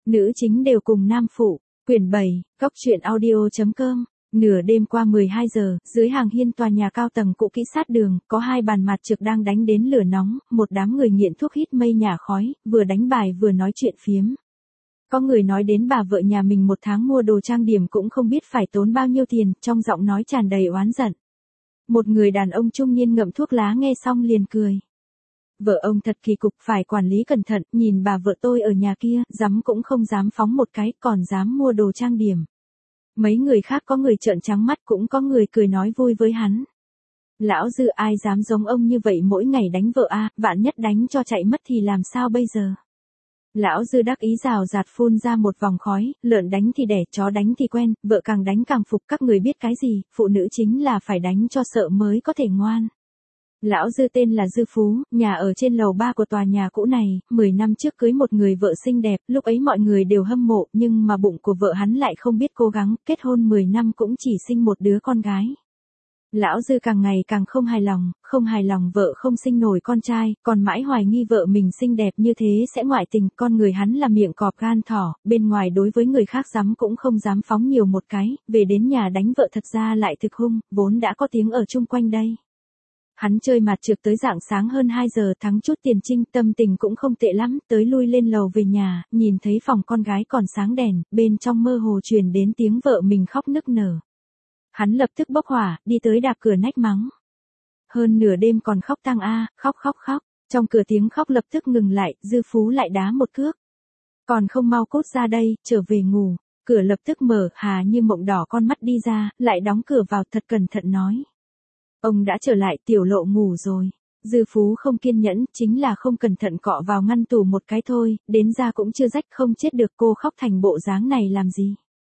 Nữ chính đều cùng nam phụ. Quyển 7, góc truyện audio.com. Nửa đêm qua 12 giờ, dưới hàng hiên tòa nhà cao tầng cũ kỹ sát đường, có hai bàn mặt trực đang đánh đến lửa nóng, một đám người nghiện thuốc hít mây nhả khói, vừa đánh bài vừa nói chuyện phiếm. Có người nói đến bà vợ nhà mình một tháng mua đồ trang điểm cũng không biết phải tốn bao nhiêu tiền, trong giọng nói tràn đầy oán giận. Một người đàn ông trung niên ngậm thuốc lá nghe xong liền cười. Vợ ông thật kỳ cục, phải quản lý cẩn thận, nhìn bà vợ tôi ở nhà kia, dám cũng không dám phóng một cái, còn dám mua đồ trang điểm. Mấy người khác có người trợn trắng mắt, cũng có người cười nói vui với hắn. Lão Dư, ai dám giống ông như vậy mỗi ngày đánh vợ a, vạn nhất đánh cho chạy mất thì làm sao bây giờ? Lão Dư đắc ý rào rạt phun ra một vòng khói, lợn đánh thì đẻ, chó đánh thì quen, vợ càng đánh càng phục, các người biết cái gì, phụ nữ chính là phải đánh cho sợ mới có thể ngoan. Lão Dư tên là Dư Phú, nhà ở trên lầu 3 của tòa nhà cũ này, 10 năm trước cưới một người vợ xinh đẹp, lúc ấy mọi người đều hâm mộ, nhưng mà bụng của vợ hắn lại không biết cố gắng, kết hôn 10 năm cũng chỉ sinh một đứa con gái. Lão Dư càng ngày càng không hài lòng vợ không sinh nổi con trai, còn mãi hoài nghi vợ mình xinh đẹp như thế sẽ ngoại tình, con người hắn là miệng cọp gan thỏ, bên ngoài đối với người khác dám cũng không dám phóng nhiều một cái, về đến nhà đánh vợ thật ra lại thực hung, vốn đã có tiếng ở chung quanh đây. Hắn chơi mặt trược tới rạng sáng hơn 2 giờ, thắng chút tiền trinh, tâm tình cũng không tệ lắm, tới lui lên lầu về nhà, nhìn thấy phòng con gái còn sáng đèn, bên trong mơ hồ truyền đến tiếng vợ mình khóc nức nở. Hắn lập tức bốc hỏa, đi tới đạp cửa nách mắng. Hơn nửa đêm còn khóc tang a, khóc. Trong cửa tiếng khóc lập tức ngừng lại, Dư Phú lại đá một cước. Còn không mau cút ra đây, trở về ngủ. Cửa lập tức mở, Hà Như Mộng đỏ con mắt đi ra, lại đóng cửa vào, thật cẩn thận nói. Ông đã trở lại, Tiểu Lộ ngủ rồi. Dư Phú không kiên nhẫn, chính là không cẩn thận cọ vào ngăn tủ một cái thôi, đến ra cũng chưa rách, không chết được, cô khóc thành bộ dáng này làm gì?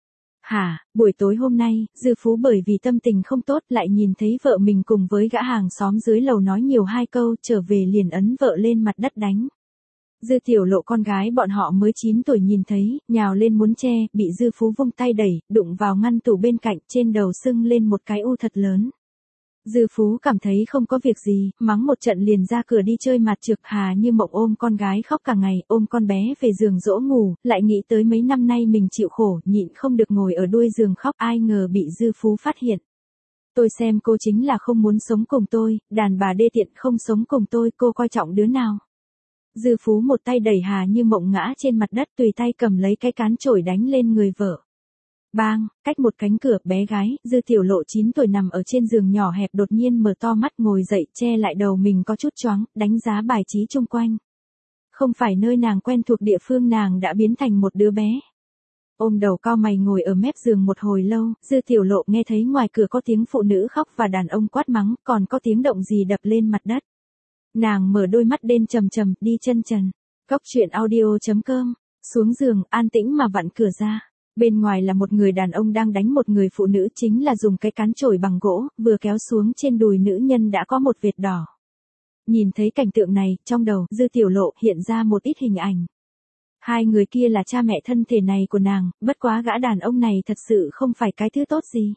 Hả, buổi tối hôm nay, Dư Phú bởi vì tâm tình không tốt lại nhìn thấy vợ mình cùng với gã hàng xóm dưới lầu nói nhiều hai câu, trở về liền ấn vợ lên mặt đất đánh. Dư Tiểu Lộ con gái bọn họ mới 9 tuổi nhìn thấy, nhào lên muốn che, bị Dư Phú vung tay đẩy, đụng vào ngăn tủ bên cạnh, trên đầu sưng lên một cái u thật lớn. Dư Phú cảm thấy không có việc gì, mắng một trận liền ra cửa đi chơi mặt trược. Hà Như Mộng ôm con gái khóc cả ngày, ôm con bé về giường dỗ ngủ, lại nghĩ tới mấy năm nay mình chịu khổ, nhịn không được ngồi ở đuôi giường khóc, ai ngờ bị Dư Phú phát hiện. Tôi xem cô chính là không muốn sống cùng tôi, đàn bà đê tiện không sống cùng tôi, cô coi trọng đứa nào? Dư Phú một tay đẩy Hà Như Mộng ngã trên mặt đất, tùy tay cầm lấy cái cán chổi đánh lên người vợ. Bang, cách một cánh cửa, bé gái, Dư Tiểu Lộ 9 tuổi nằm ở trên giường nhỏ hẹp đột nhiên mở to mắt ngồi dậy, che lại đầu mình có chút choáng, đánh giá bài trí chung quanh. Không phải nơi nàng quen thuộc, địa phương nàng đã biến thành một đứa bé. Ôm đầu cau mày ngồi ở mép giường một hồi lâu, Dư Tiểu Lộ nghe thấy ngoài cửa có tiếng phụ nữ khóc và đàn ông quát mắng, còn có tiếng động gì đập lên mặt đất. Nàng mở đôi mắt đen trầm trầm, đi chân trần. Góc truyện audio.com, xuống giường, an tĩnh mà vặn cửa ra. Bên ngoài là một người đàn ông đang đánh một người phụ nữ, chính là dùng cái cán chổi bằng gỗ, vừa kéo xuống trên đùi nữ nhân đã có một vệt đỏ. Nhìn thấy cảnh tượng này, trong đầu Dư Tiểu Lộ hiện ra một ít hình ảnh. Hai người kia là cha mẹ thân thể này của nàng, bất quá gã đàn ông này thật sự không phải cái thứ tốt gì.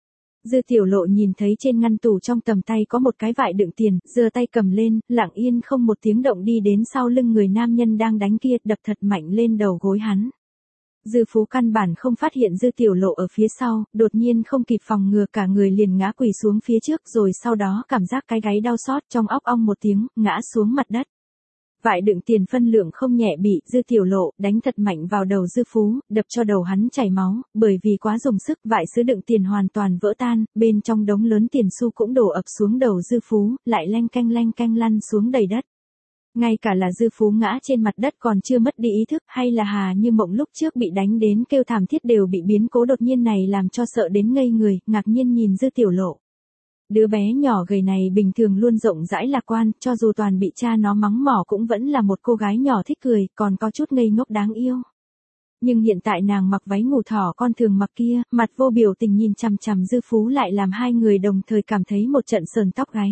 Dư Tiểu Lộ nhìn thấy trên ngăn tủ trong tầm tay có một cái vại đựng tiền, giơ tay cầm lên, lặng yên không một tiếng động đi đến sau lưng người nam nhân đang đánh kia, đập thật mạnh lên đầu gối hắn. Dư Phú căn bản không phát hiện Dư Tiểu Lộ ở phía sau, đột nhiên không kịp phòng ngừa, cả người liền ngã quỳ xuống phía trước, rồi sau đó cảm giác cái gáy đau xót, trong óc ong một tiếng, ngã xuống mặt đất. Vại đựng tiền phân lượng không nhẹ bị Dư Tiểu Lộ đánh thật mạnh vào đầu Dư Phú, đập cho đầu hắn chảy máu, bởi vì quá dùng sức, vại sứ đựng tiền hoàn toàn vỡ tan, bên trong đống lớn tiền xu cũng đổ ập xuống đầu Dư Phú, lại leng keng lăn xuống đầy đất. Ngay cả là Dư Phú ngã trên mặt đất còn chưa mất đi ý thức, hay là Hà Như Mộng lúc trước bị đánh đến kêu thảm thiết đều bị biến cố đột nhiên này làm cho sợ đến ngây người, ngạc nhiên nhìn Dư Tiểu Lộ. Đứa bé nhỏ gầy này bình thường luôn rộng rãi lạc quan, cho dù toàn bị cha nó mắng mỏ cũng vẫn là một cô gái nhỏ thích cười, còn có chút ngây ngốc đáng yêu. Nhưng hiện tại nàng mặc váy ngủ thỏ con thường mặc kia, mặt vô biểu tình nhìn chằm chằm Dư Phú lại làm hai người đồng thời cảm thấy một trận sờn tóc gáy.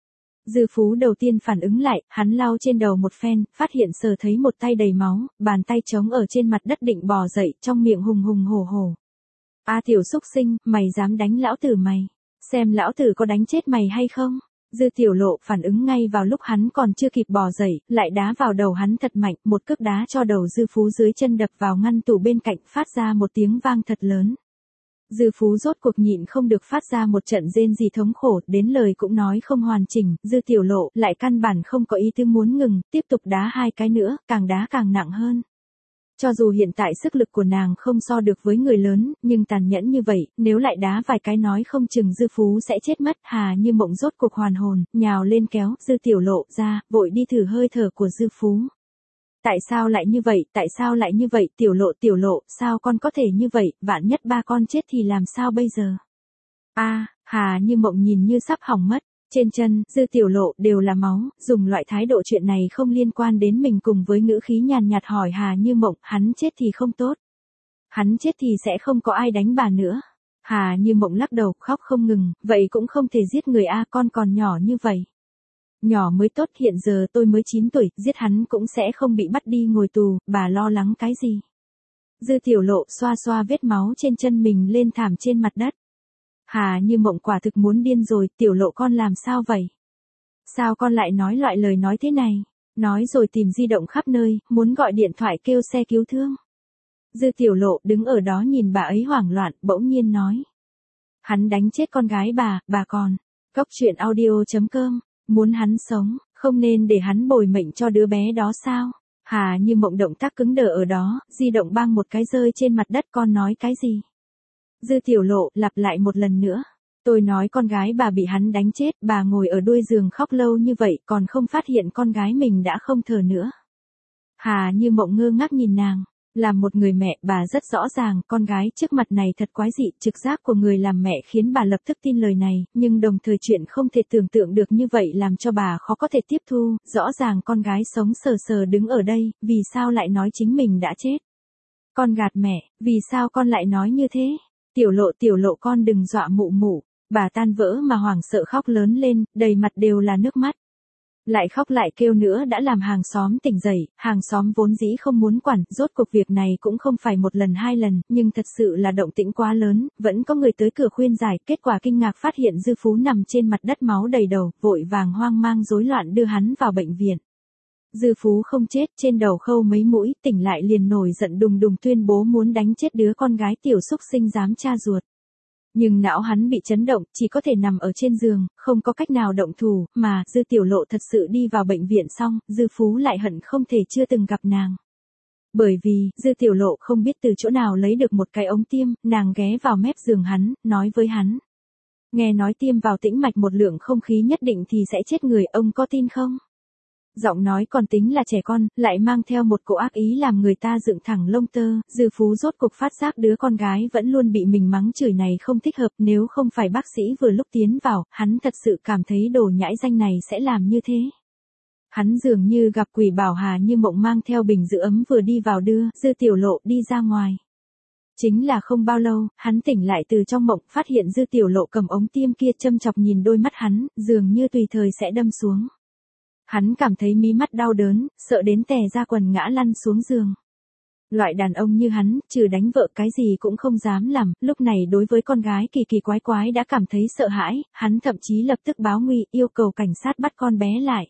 Dư Phú đầu tiên phản ứng lại, hắn lau trên đầu một phen, phát hiện sờ thấy một tay đầy máu, bàn tay trống ở trên mặt đất định bò dậy, trong miệng hùng hùng hổ hổ. A tiểu xúc sinh, mày dám đánh lão tử mày? Xem lão tử có đánh chết mày hay không? Dư Tiểu Lộ phản ứng ngay vào lúc hắn còn chưa kịp bò dậy, lại đá vào đầu hắn thật mạnh, một cước đá cho đầu Dư Phú dưới chân đập vào ngăn tủ bên cạnh, phát ra một tiếng vang thật lớn. Dư Phú rốt cuộc nhịn không được phát ra một trận rên rỉ thống khổ, đến lời cũng nói không hoàn chỉnh, Dư Tiểu Lộ lại căn bản không có ý tư muốn ngừng, tiếp tục đá 2 cái nữa, càng đá càng nặng hơn. Cho dù hiện tại sức lực của nàng không so được với người lớn, nhưng tàn nhẫn như vậy, nếu lại đá vài cái nói không chừng Dư Phú sẽ chết mất. Hà Như Mộng rốt cuộc hoàn hồn, nhào lên kéo Dư Tiểu Lộ ra, vội đi thử hơi thở của Dư Phú. Tại sao lại như vậy, tại sao lại như vậy, Tiểu Lộ, sao con có thể như vậy, vạn nhất ba con chết thì làm sao bây giờ? Hà Như Mộng nhìn như sắp hỏng mất. Trên chân, Dư Tiểu Lộ đều là máu, dùng loại thái độ chuyện này không liên quan đến mình cùng với ngữ khí nhàn nhạt hỏi Hà Như Mộng, hắn chết thì không tốt. Hắn chết thì sẽ không có ai đánh bà nữa. Hà Như Mộng lắc đầu, khóc không ngừng, vậy cũng không thể giết người con còn nhỏ như vậy. Nhỏ mới tốt, hiện giờ tôi mới 9 tuổi, giết hắn cũng sẽ không bị bắt đi ngồi tù, bà lo lắng cái gì? Dư Tiểu Lộ xoa xoa vết máu trên chân mình lên thảm trên mặt đất. Hà Như Mộng quả thực muốn điên rồi, Tiểu Lộ con làm sao vậy? Sao con lại nói loại lời nói thế này? Nói rồi tìm di động khắp nơi, muốn gọi điện thoại kêu xe cứu thương. Dư Tiểu Lộ đứng ở đó nhìn bà ấy hoảng loạn, bỗng nhiên nói. Hắn đánh chết con gái bà còn. Cốc truyện audio.com, muốn hắn sống, không nên để hắn bồi mệnh cho đứa bé đó sao? Hà Như Mộng động tác cứng đờ ở đó, di động bang một cái rơi trên mặt đất, con nói cái gì? Dư Tiểu Lộ lặp lại một lần nữa. Tôi nói con gái bà bị hắn đánh chết, bà ngồi ở đuôi giường khóc lâu như vậy còn không phát hiện con gái mình đã không thở nữa. Hà Như Mộng ngơ ngác nhìn nàng. Làm một người mẹ, bà rất rõ ràng, con gái trước mặt này thật quái dị, trực giác của người làm mẹ khiến bà lập tức tin lời này, nhưng đồng thời chuyện không thể tưởng tượng được như vậy làm cho bà khó có thể tiếp thu, rõ ràng con gái sống sờ sờ đứng ở đây, vì sao lại nói chính mình đã chết? Con gạt mẹ, vì sao con lại nói như thế? Tiểu Lộ con đừng dọa mụ. Bà tan vỡ mà hoảng sợ khóc lớn lên, đầy mặt đều là nước mắt. Lại khóc lại kêu nữa đã làm hàng xóm tỉnh dậy, hàng xóm vốn dĩ không muốn quản, rốt cuộc việc này cũng không phải một lần 2 lần, nhưng thật sự là động tĩnh quá lớn, vẫn có người tới cửa khuyên giải, kết quả kinh ngạc phát hiện Dư Phú nằm trên mặt đất máu đầy đầu, vội vàng hoang mang rối loạn đưa hắn vào bệnh viện. Dư Phú không chết, trên đầu khâu mấy mũi, tỉnh lại liền nổi giận đùng đùng tuyên bố muốn đánh chết đứa con gái tiểu xúc sinh dám cha ruột. Nhưng não hắn bị chấn động, chỉ có thể nằm ở trên giường, không có cách nào động thủ, mà Dư Tiểu Lộ thật sự đi vào bệnh viện xong, Dư Phú lại hận không thể chưa từng gặp nàng. Bởi vì, Dư Tiểu Lộ không biết từ chỗ nào lấy được một cái ống tiêm, nàng ghé vào mép giường hắn, nói với hắn. Nghe nói tiêm vào tĩnh mạch một lượng không khí nhất định thì sẽ chết người, ông có tin không? Giọng nói còn tính là trẻ con, lại mang theo một cỗ ác ý làm người ta dựng thẳng lông tơ, Dư Phú rốt cuộc phát giác đứa con gái vẫn luôn bị mình mắng chửi này không thích hợp, nếu không phải bác sĩ vừa lúc tiến vào, hắn thật sự cảm thấy đồ nhãi danh này sẽ làm như thế. Hắn dường như gặp quỷ, bảo Hà Như Mộng mang theo bình giữ ấm vừa đi vào đưa Dư Tiểu Lộ đi ra ngoài. Chính là không bao lâu, hắn tỉnh lại từ trong mộng, phát hiện Dư Tiểu Lộ cầm ống tiêm kia châm chọc nhìn đôi mắt hắn, dường như tùy thời sẽ đâm xuống. Hắn cảm thấy mí mắt đau đớn, sợ đến tè ra quần ngã lăn xuống giường. Loại đàn ông như hắn, trừ đánh vợ cái gì cũng không dám làm, lúc này đối với con gái kỳ kỳ quái quái đã cảm thấy sợ hãi, hắn thậm chí lập tức báo nguy, yêu cầu cảnh sát bắt con bé lại.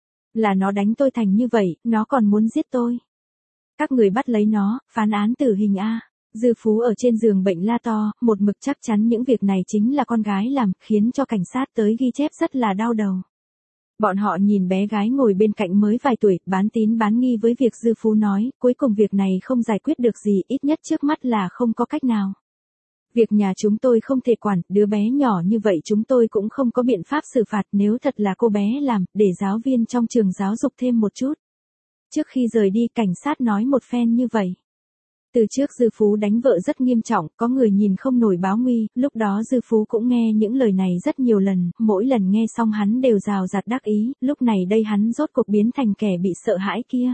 Là nó đánh tôi thành như vậy, nó còn muốn giết tôi. Các người bắt lấy nó, phán án tử hình a. Dư Phú ở trên giường bệnh la to, một mực chắc chắn những việc này chính là con gái làm, khiến cho cảnh sát tới ghi chép rất là đau đầu. Bọn họ nhìn bé gái ngồi bên cạnh mới vài tuổi, bán tín bán nghi với việc Dư Phú nói, cuối cùng việc này không giải quyết được gì, ít nhất trước mắt là không có cách nào. Việc nhà chúng tôi không thể quản, đứa bé nhỏ như vậy chúng tôi cũng không có biện pháp xử phạt, nếu thật là cô bé làm, để giáo viên trong trường giáo dục thêm một chút. Trước khi rời đi, cảnh sát nói một phen như vậy. Từ trước Dư Phú đánh vợ rất nghiêm trọng, có người nhìn không nổi báo nguy, lúc đó Dư Phú cũng nghe những lời này rất nhiều lần, mỗi lần nghe xong hắn đều rào rạt đắc ý, lúc này đây hắn rốt cuộc biến thành kẻ bị sợ hãi kia.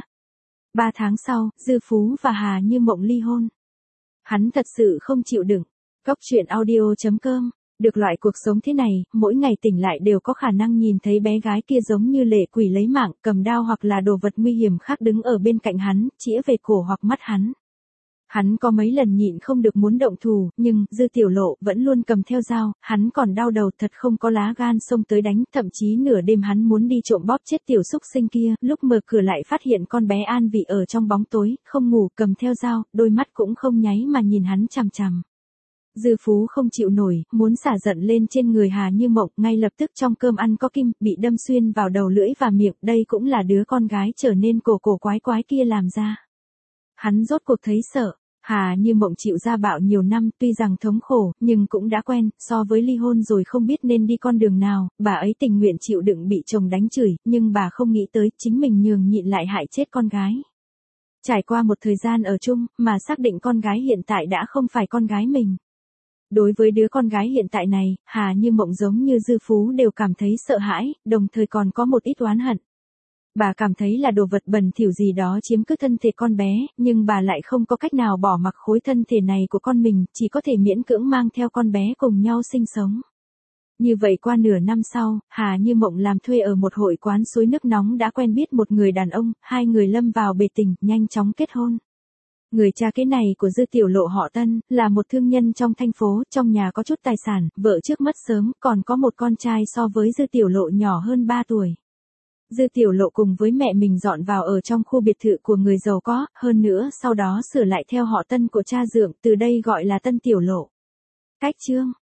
3 tháng sau, Dư Phú và Hà Như Mộng ly hôn. Hắn thật sự không chịu đựng. Cốc truyện audio.com, được loại cuộc sống thế này, mỗi ngày tỉnh lại đều có khả năng nhìn thấy bé gái kia giống như lệ quỷ lấy mạng, cầm đao hoặc là đồ vật nguy hiểm khác đứng ở bên cạnh hắn, chĩa về cổ hoặc mắt hắn. Hắn có mấy lần nhịn không được muốn động thủ, nhưng Dư Tiểu Lộ vẫn luôn cầm theo dao, hắn còn đau đầu thật không có lá gan xông tới đánh, thậm chí nửa đêm hắn muốn đi trộm bóp chết tiểu xúc sinh kia, lúc mở cửa lại phát hiện con bé An Vị ở trong bóng tối, không ngủ, cầm theo dao, đôi mắt cũng không nháy mà nhìn hắn chằm chằm. Dư Phú không chịu nổi, muốn xả giận lên trên người Hà Như Mộng, ngay lập tức trong cơm ăn có kim, bị đâm xuyên vào đầu lưỡi và miệng, đây cũng là đứa con gái trở nên cổ cổ quái quái kia làm ra. Hắn rốt cuộc thấy sợ. Hà Như Mộng chịu gia bạo nhiều năm, tuy rằng thống khổ, nhưng cũng đã quen, so với ly hôn rồi không biết nên đi con đường nào, bà ấy tình nguyện chịu đựng bị chồng đánh chửi, nhưng bà không nghĩ tới chính mình nhường nhịn lại hại chết con gái. Trải qua một thời gian ở chung, mà xác định con gái hiện tại đã không phải con gái mình. Đối với đứa con gái hiện tại này, Hà Như Mộng giống như Dư Phú đều cảm thấy sợ hãi, đồng thời còn có một ít oán hận. Bà cảm thấy là đồ vật bẩn thỉu gì đó chiếm cứ thân thể con bé, nhưng bà lại không có cách nào bỏ mặc khối thân thể này của con mình, chỉ có thể miễn cưỡng mang theo con bé cùng nhau sinh sống. Như vậy qua nửa năm sau, Hà Như Mộng làm thuê ở một hội quán suối nước nóng đã quen biết một người đàn ông, hai người lâm vào bể tình, nhanh chóng kết hôn. Người cha kế này của Dư Tiểu Lộ họ Tân, là một thương nhân trong thành phố, trong nhà có chút tài sản, vợ trước mất sớm, còn có một con trai so với Dư Tiểu Lộ nhỏ hơn 3 tuổi. Dư Tiểu Lộ cùng với mẹ mình dọn vào ở trong khu biệt thự của người giàu có, hơn nữa sau đó sửa lại theo họ Tân của cha dượng, từ đây gọi là Tân Tiểu Lộ. Cách chương